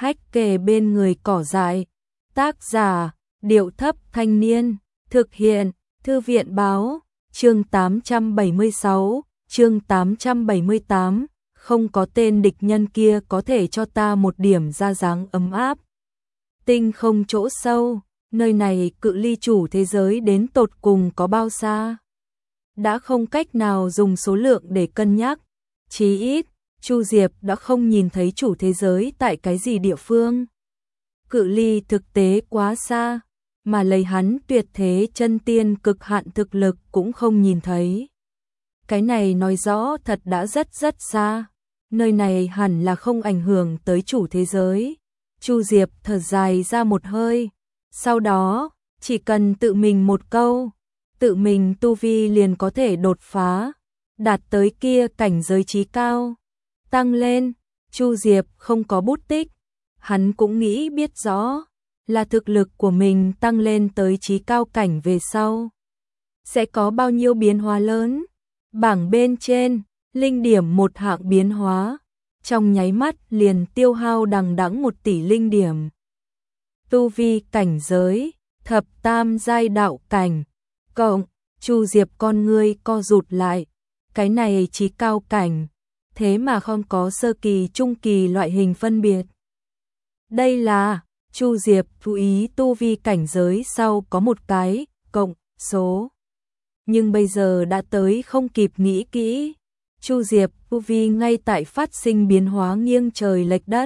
hách kề bên người cỏ dại. Tác giả, Điệu Thấp Thanh Niên. Thực hiện, Thư viện Báo. Chương 876, chương 878. Không có tên địch nhân kia có thể cho ta một điểm ra dáng ấm áp. Tinh không chỗ sâu, nơi này cự ly chủ thế giới đến tột cùng có bao xa? Đã không cách nào dùng số lượng để cân nhắc. Chí ít, Chu Diệp đã không nhìn thấy chủ thế giới tại cái gì địa phương. Cự ly thực tế quá xa, mà lấy hắn tuyệt thế chân tiên cực hạn thực lực cũng không nhìn thấy. Cái này nói rõ thật đã rất xa. Nơi này hẳn là không ảnh hưởng tới chủ thế giới. Chu Diệp thở dài ra một hơi. Sau đó, chỉ cần tự mình một câu, tự mình tu vi liền có thể đột phá, đạt tới kia cảnh giới chí cao. Tăng lên, Chu Diệp không có bút tích. Hắn cũng nghĩ biết rõ là thực lực của mình tăng lên tới chí cao cảnh về sau sẽ có bao nhiêu biến hóa lớn. Bảng bên trên, linh điểm một hạng biến hóa, trong nháy mắt liền tiêu hao đằng đẵng 1 tỷ linh điểm. Tu vi cảnh giới, thập tam giai đạo cảnh, cộng, Chu Diệp con ngươi co rụt lại, cái này chí cao cảnh, thế mà không có sơ kỳ trung kỳ loại hình phân biệt. Đây là, Chu Diệp chú ý tu vi cảnh giới sau có một cái, cộng, số. Nhưng bây giờ đã tới không kịp nghĩ kỹ. Chu Diệp tu vi ngay tại phát sinh biến hóa nghiêng trời lệch đất.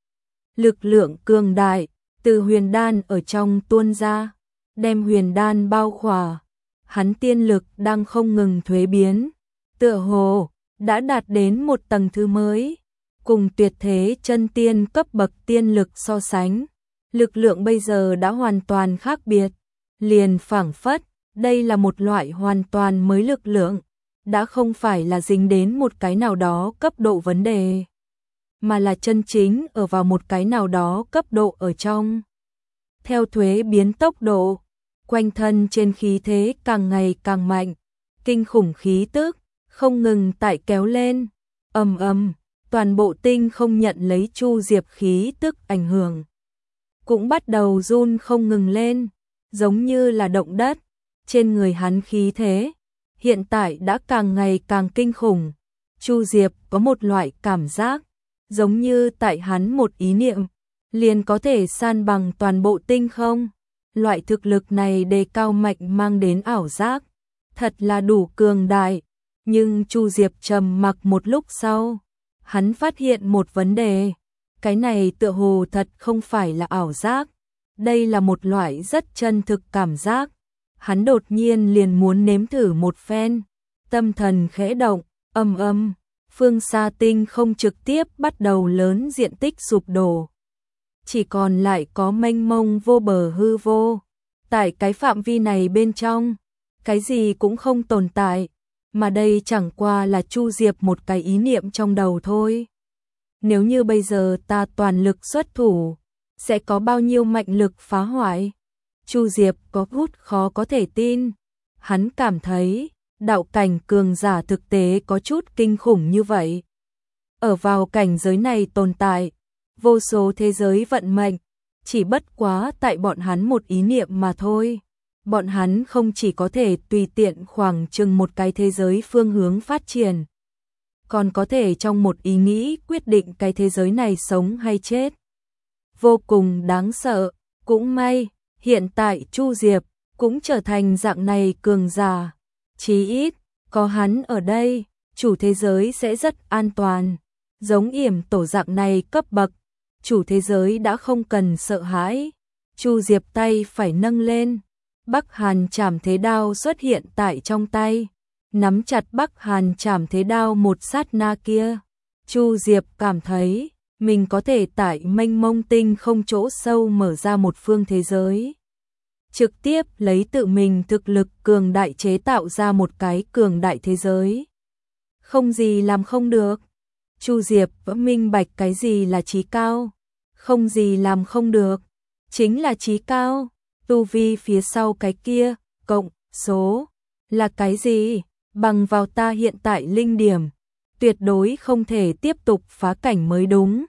Lực lượng cường đại, từ huyền đan ở trong tuôn ra, đem huyền đan bao khỏa. Hắn tiên lực đang không ngừng thuế biến, tựa hồ đã đạt đến một tầng thứ mới. Cùng tuyệt thế chân tiên cấp bậc tiên lực so sánh, lực lượng bây giờ đã hoàn toàn khác biệt. Liền phảng phất, đây là một loại hoàn toàn mới lực lượng, đã không phải là dính đến một cái nào đó cấp độ vấn đề, mà là chân chính ở vào một cái nào đó cấp độ ở trong. Theo thuế biến tốc độ, quanh thân trên khí thế càng ngày càng mạnh, kinh khủng khí tức không ngừng tại kéo lên. Ầm ầm, toàn bộ tinh không nhận lấy Chu Diệp khí tức ảnh hưởng, cũng bắt đầu run không ngừng lên, giống như là động đất. Trên người hắn khí thế hiện tại đã càng ngày càng kinh khủng. Chu Diệp có một loại cảm giác, giống như tại hắn một ý niệm liền có thể san bằng toàn bộ tinh không. Loại thực lực này đề cao mạnh mang đến ảo giác, thật là đủ cường đại. Nhưng Chu Diệp trầm mặc một lúc sau, hắn phát hiện một vấn đề, cái này tựa hồ thật không phải là ảo giác, đây là một loại rất chân thực cảm giác. Hắn đột nhiên liền muốn nếm thử một phen, tâm thần khẽ động, ầm, phương xa tinh không trực tiếp bắt đầu lớn diện tích sụp đổ. Chỉ còn lại có mênh mông vô bờ hư vô. Tại cái phạm vi này bên trong, cái gì cũng không tồn tại, mà đây chẳng qua là Chu Diệp một cái ý niệm trong đầu thôi. Nếu như bây giờ ta toàn lực xuất thủ, sẽ có bao nhiêu mạnh lực phá hoại? Chu Diệp có chút khó có thể tin. Hắn cảm thấy, đạo cảnh cường giả thực tế có chút kinh khủng như vậy. Ở vào cảnh giới này tồn tại vô số thế giới vận mệnh, chỉ bất quá tại bọn hắn một ý niệm mà thôi. Bọn hắn không chỉ có thể tùy tiện khoảng chừng một cái thế giới phương hướng phát triển, còn có thể trong một ý nghĩ quyết định cái thế giới này sống hay chết. Vô cùng đáng sợ. Cũng may, hiện tại Chu Diệp cũng trở thành dạng này cường giả. Chí ít, có hắn ở đây, chủ thế giới sẽ rất an toàn. Giống Yểm Tổ dạng này cấp bậc, chủ thế giới đã không cần sợ hãi. Chu Diệp tay phải nâng lên, Bắc Hàn Trảm Thế Đao xuất hiện tại trong tay. Nắm chặt Bắc Hàn Trảm Thế Đao một sát na kia, Chu Diệp cảm thấy mình có thể tại mênh mông tinh không chỗ sâu mở ra một phương thế giới. Trực tiếp lấy tự mình thực lực cường đại chế tạo ra một cái cường đại thế giới. Không gì làm không được. Chu Diệp vẫn minh bạch cái gì là chí cao. Không gì làm không được, chính là chí cao. Tu vi phía sau cái kia, cộng, số, là cái gì? Bằng vào ta hiện tại linh điểm, tuyệt đối không thể tiếp tục phá cảnh mới đúng.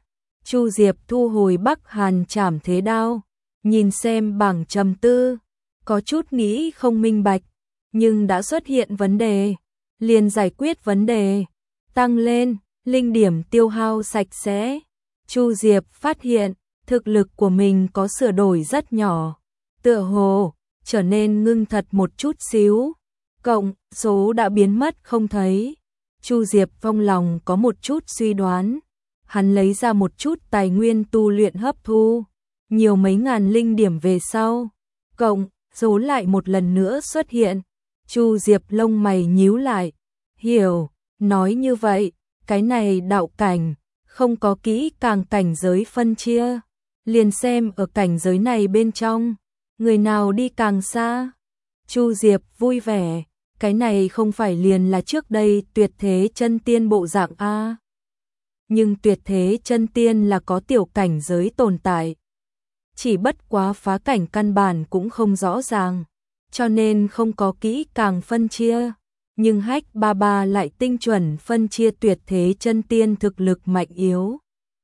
Chu Diệp thu hồi Bắc Hàn Trảm Thế Đao, nhìn xem bảng trầm tư, có chút nghĩ không minh bạch, nhưng đã xuất hiện vấn đề, liền giải quyết vấn đề, tăng lên, linh điểm tiêu hao sạch sẽ. Chu Diệp phát hiện, thực lực của mình có sửa đổi rất nhỏ, tựa hồ trở nên ngưng thật một chút xíu, cộng số đã biến mất không thấy. Chu Diệp trong lòng có một chút suy đoán, hắn lấy ra một chút tài nguyên tu luyện hấp thu, nhiều mấy ngàn linh điểm về sau, cộng số lại một lần nữa xuất hiện. Chu Diệp lông mày nhíu lại, hiểu, nói như vậy, cái này đạo cảnh, không có kỹ càng cảnh giới phân chia, liền xem ở cảnh giới này bên trong, người nào đi càng xa. Chu Diệp vui vẻ, cái này không phải liền là trước đây tuyệt thế chân tiên bộ dạng A. Nhưng tuyệt thế chân tiên là có tiểu cảnh giới tồn tại, chỉ bất quá phá cảnh căn bản cũng không rõ ràng, cho nên không có kỹ càng phân chia. Nhưng Hách Ba Ba lại tinh chuẩn phân chia tuyệt thế chân tiên thực lực mạnh yếu.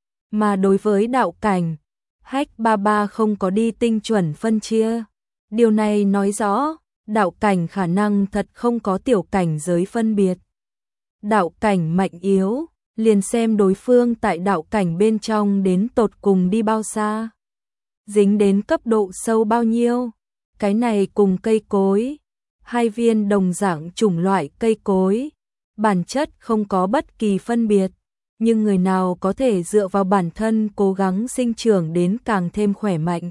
Mà đối với đạo cảnh, Hách Ba Ba không có đi tinh chuẩn phân chia. Điều này nói rõ, đạo cảnh khả năng thật không có tiểu cảnh giới phân biệt. Đạo cảnh mạnh yếu, liền xem đối phương tại đạo cảnh bên trong đến tột cùng đi bao xa, dính đến cấp độ sâu bao nhiêu. Cái này cùng cây cối, hai viên đồng dạng chủng loại cây cối, bản chất không có bất kỳ phân biệt, nhưng người nào có thể dựa vào bản thân cố gắng sinh trưởng đến càng thêm khỏe mạnh,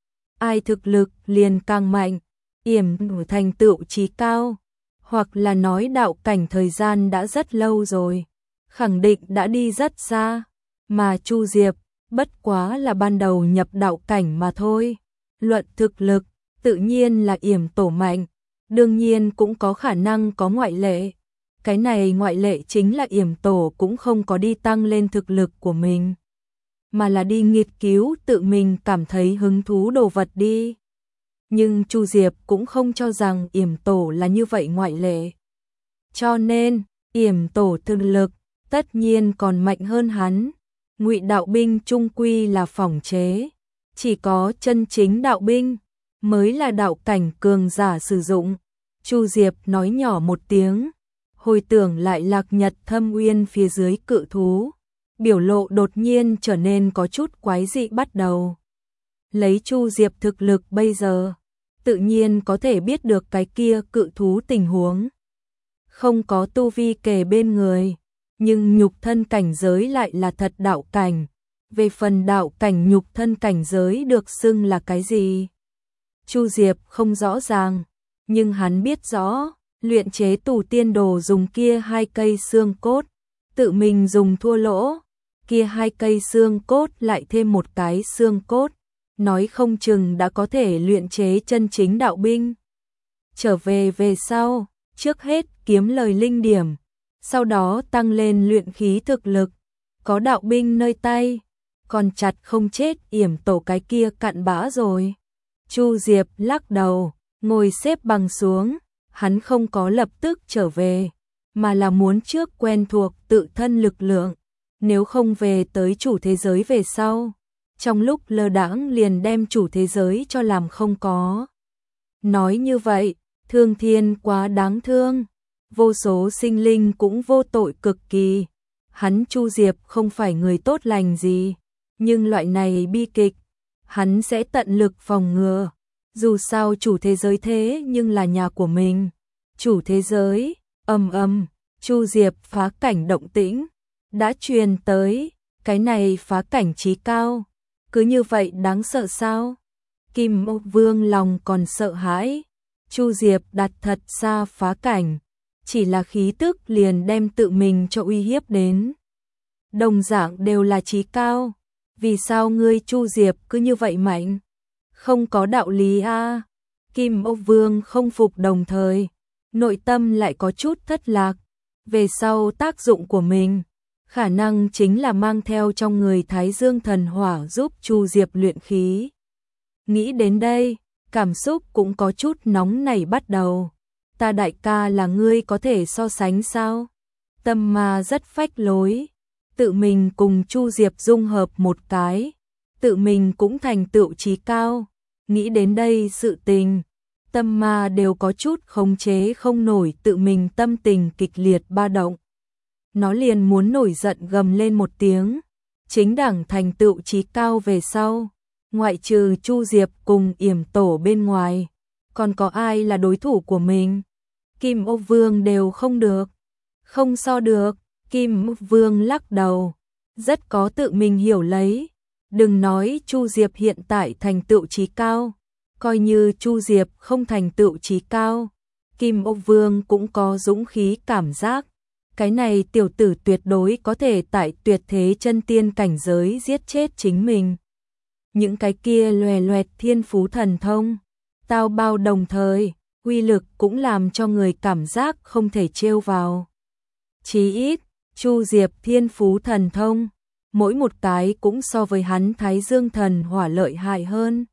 ai thực lực liền càng mạnh, yểm thành tựu chí cao, hoặc là nói đạo cảnh thời gian đã rất lâu rồi, khẳng định đã đi rất xa, mà Chu Diệp bất quá là ban đầu nhập đạo cảnh mà thôi. Luận thực lực, tự nhiên là yểm tổ mạnh, đương nhiên cũng có khả năng có ngoại lệ. Cái này ngoại lệ chính là yểm tổ cũng không có đi tăng lên thực lực của mình, mà là đi nghiên cứu tự mình cảm thấy hứng thú đồ vật đi. Nhưng Chu Diệp cũng không cho rằng yểm tổ là như vậy ngoại lệ. Cho nên, yểm tổ thực lực tất nhiên còn mạnh hơn hắn. Ngụy đạo binh chung quy là phỏng chế, chỉ có chân chính đạo binh mới là đạo cảnh cường giả sử dụng. Chu Diệp nói nhỏ một tiếng, hồi tưởng lại Lạc Nhật Thâm Uyên phía dưới cự thú, biểu lộ đột nhiên trở nên có chút quái dị bắt đầu. Lấy Chu Diệp thực lực bây giờ, tự nhiên có thể biết được cái kia cự thú tình huống. Không có tu vi kề bên người, nhưng nhục thân cảnh giới lại là thật đạo cảnh. Về phần đạo cảnh nhục thân cảnh giới được xưng là cái gì, Chu Diệp không rõ ràng, nhưng hắn biết rõ, luyện chế tù tiên đồ dùng kia 2 cây xương cốt, tự mình dùng thua lỗ, kia 2 cây xương cốt lại thêm một cái xương cốt, nói không chừng đã có thể luyện chế chân chính đạo binh. Trở về sau, trước hết kiếm lời linh điểm, sau đó tăng lên luyện khí thực lực, có đạo binh nơi tay, còn chặt không chết yểm tổ cái kia cặn bã rồi. Chu Diệp lắc đầu, ngồi xếp bằng xuống, hắn không có lập tức trở về, mà là muốn trước quen thuộc tự thân lực lượng, nếu không về tới chủ thế giới về sau, trong lúc lơ đãng liền đem chủ thế giới cho làm không có. Nói như vậy, thương thiên quá đáng thương, vô số sinh linh cũng vô tội cực kỳ. Hắn Chu Diệp không phải người tốt lành gì, nhưng loại này bi kịch, hắn sẽ tận lực phòng ngừa. Dù sao chủ thế giới thế nhưng là nhà của mình. Chủ thế giới, Chu Diệp phá cảnh động tĩnh đã truyền tới, cái này phá cảnh chí cao, cứ như vậy đáng sợ sao? Kim Ô Vương lòng còn sợ hãi, Chu Diệp đặt thật xa phá cảnh, chỉ là khí tức liền đem tự mình cho uy hiếp đến. Đồng dạng đều là chí cao, vì sao ngươi Chu Diệp cứ như vậy mạnh? Không có đạo lý a. Kim Ô Vương không phục đồng thời, nội tâm lại có chút thất lạc, về sau tác dụng của mình, khả năng chính là mang theo trong người Thái Dương thần hỏa giúp Chu Diệp luyện khí. Nghĩ đến đây, cảm xúc cũng có chút nóng nảy bắt đầu. Ta đại ca là ngươi có thể so sánh sao? Tâm ma rất phách lối, tự mình cùng Chu Diệp dung hợp một cái, tự mình cũng thành tựu chí cao. Nghĩ đến đây sự tình, tâm ma đều có chút khống chế không nổi, tự mình tâm tình kịch liệt ba động. Nó liền muốn nổi giận gầm lên một tiếng, chính đẳng thành tựu chí cao về sau, ngoại trừ Chu Diệp cùng Yểm Tổ bên ngoài, còn có ai là đối thủ của mình? Kim Ô Vương đều không được, không so được. Kim Ô Vương lắc đầu, rất có tự mình hiểu lấy. Đừng nói Chu Diệp hiện tại thành tựu chí cao, coi như Chu Diệp không thành tựu chí cao, Kim Ô Vương cũng có dũng khí cảm giác. Cái này tiểu tử tuyệt đối có thể tại tuyệt thế chân tiên cảnh giới giết chết chính mình. Những cái kia loè loẹt thiên phú thần thông, tao bao đồng thời, uy lực cũng làm cho người cảm giác không thể trêu vào. Chí ít, Chu Diệp thiên phú thần thông, mỗi một cái cũng so với hắn Thái Dương thần hỏa lợi hại hơn.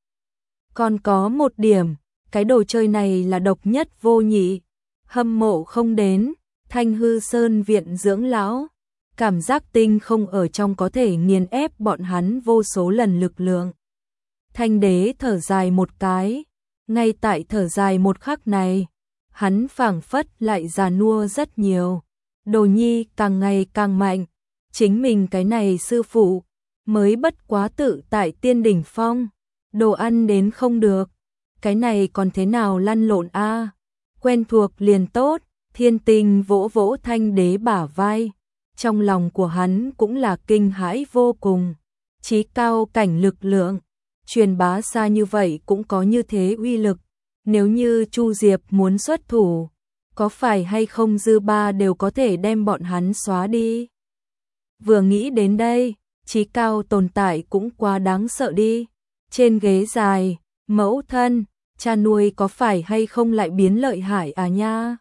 Còn có một điểm, cái đồ chơi này là độc nhất vô nhị, hâm mộ không đến, Thanh Hư Sơn viện dưỡng lão, cảm giác tinh không ở trong có thể nghiền ép bọn hắn vô số lần lực lượng. Thanh đế thở dài một cái, ngay tại thở dài một khắc này, hắn phảng phất lại già nua rất nhiều. Đồ nhi càng ngày càng mạnh, chính mình cái này sư phụ mới bất quá tự tại tiên đỉnh phong, đồ ăn đến không được, cái này còn thế nào lăn lộn a? Quen thuộc liền tốt. Thiên Tinh vỗ vỗ Thanh đế bả vai, trong lòng của hắn cũng là kinh hãi vô cùng. Chí cao cảnh lực lượng, truyền bá xa như vậy cũng có như thế uy lực, nếu như Chu Diệp muốn xuất thủ, có phải hay không dư ba đều có thể đem bọn hắn xóa đi. Vừa nghĩ đến đây, chí cao tồn tại cũng quá đáng sợ đi. Trên ghế dài, mẫu thân, cha nuôi có phải hay không lại biến lợi hại à nha?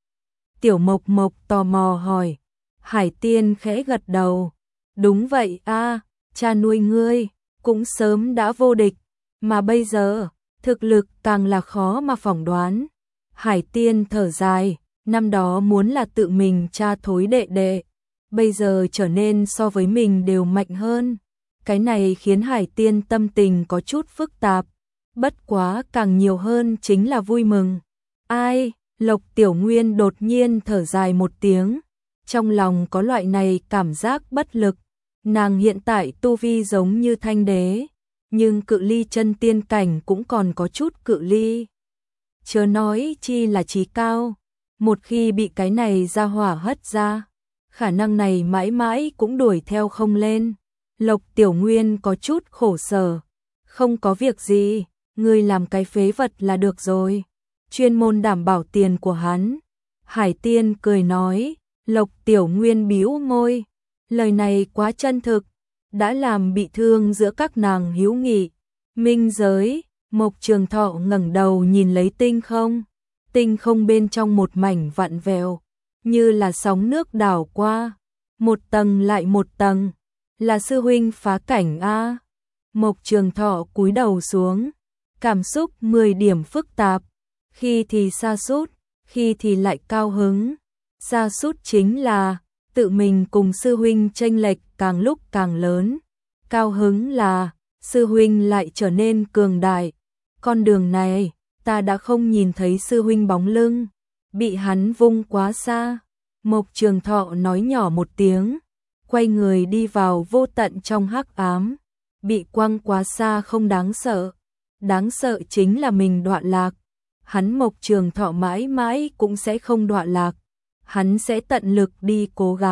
Tiểu Mộc Mộc tò mò hỏi. Hải Tiên khẽ gật đầu. Đúng vậy a, cha nuôi ngươi cũng sớm đã vô địch, mà bây giờ thực lực càng là khó mà phỏng đoán. Hải Tiên thở dài, năm đó muốn là tự mình cha thối đệ đệ, bây giờ trở nên so với mình đều mạnh hơn. Cái này khiến Hải Tiên tâm tình có chút phức tạp, bất quá càng nhiều hơn chính là vui mừng. Ai? Lộc Tiểu Nguyên đột nhiên thở dài một tiếng, trong lòng có loại này cảm giác bất lực. Nàng hiện tại tu vi giống như Thanh đế, nhưng cự ly chân tiên cảnh cũng còn có chút cự ly. Chớ nói chi là chí cao, một khi bị cái này ra hỏa hất ra, khả năng này mãi mãi cũng đuổi theo không lên. Lộc Tiểu Nguyên có chút khổ sở. Không có việc gì, ngươi làm cái phế vật là được rồi. Chuyên môn đảm bảo tiền của hắn. Hải Tiên cười nói. Lộc Tiểu Nguyên bĩu môi. Lời này quá chân thực, đã làm bị thương giữa các nàng hữu nghị. Minh giới, Mộc Trường Thọ ngẩng đầu nhìn lấy tinh không. Tinh không bên trong một mảnh vặn vẹo, như là sóng nước đảo qua, một tầng lại một tầng. Là sư huynh phá cảnh a. Mộc Trường Thọ cúi đầu xuống, cảm xúc 10 điểm phức tạp, khi thì sa sút, khi thì lại cao hứng. Sa sút chính là tự mình cùng sư huynh chênh lệch càng lúc càng lớn, cao hứng là sư huynh lại trở nên cường đại. Con đường này, ta đã không nhìn thấy sư huynh bóng lưng, bị hắn vung quá xa. Mộc Trường Thọ nói nhỏ một tiếng, quay người đi vào vô tận trong hắc ám. Bị quăng quá xa không đáng sợ, đáng sợ chính là mình đoạn lạc. Hắn Mộc Trường Thọ mãi mãi cũng sẽ không đoạn lạc, hắn sẽ tận lực đi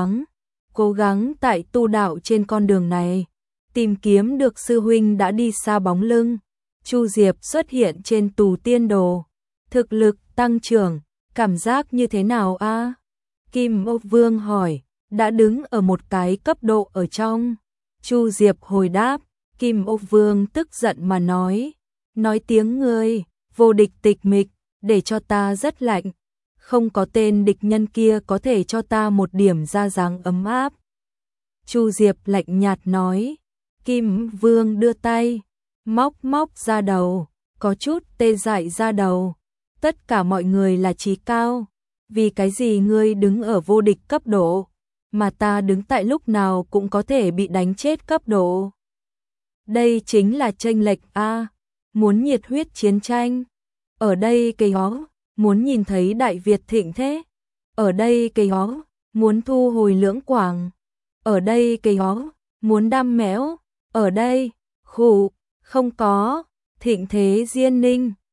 cố gắng tại tu đạo trên con đường này, tìm kiếm được sư huynh đã đi xa bóng lưng. Chu Diệp xuất hiện trên tù tiên đồ, thực lực tăng trưởng, cảm giác như thế nào a? Kim Ô Vương hỏi. Đã đứng ở một cái cấp độ ở trong. Chu Diệp hồi đáp. Kim Ô Vương tức giận mà nói tiếng ngươi, vô địch tịch mịch, để cho ta rất lạnh. Không có tên địch nhân kia có thể cho ta một điểm ra dáng ấm áp. Chu Diệp lạnh nhạt nói. Kim Vương đưa tay, móc ra đầu, có chút tê dại ra đầu. Tất cả mọi người là chí cao, vì cái gì ngươi đứng ở vô địch cấp độ? mà ta đứng tại lúc nào cũng có thể bị đánh chết cấp độ. Đây chính là chênh lệch a, muốn nhiệt huyết chiến tranh. Ở đây cây hó, muốn nhìn thấy Đại Việt thịnh thế. Ở đây cây hó, muốn thu hồi Lưỡng Quảng. Ở đây cây hó, muốn đam mẽo. Ở đây, khụ, không có, thịnh thế Diên Ninh.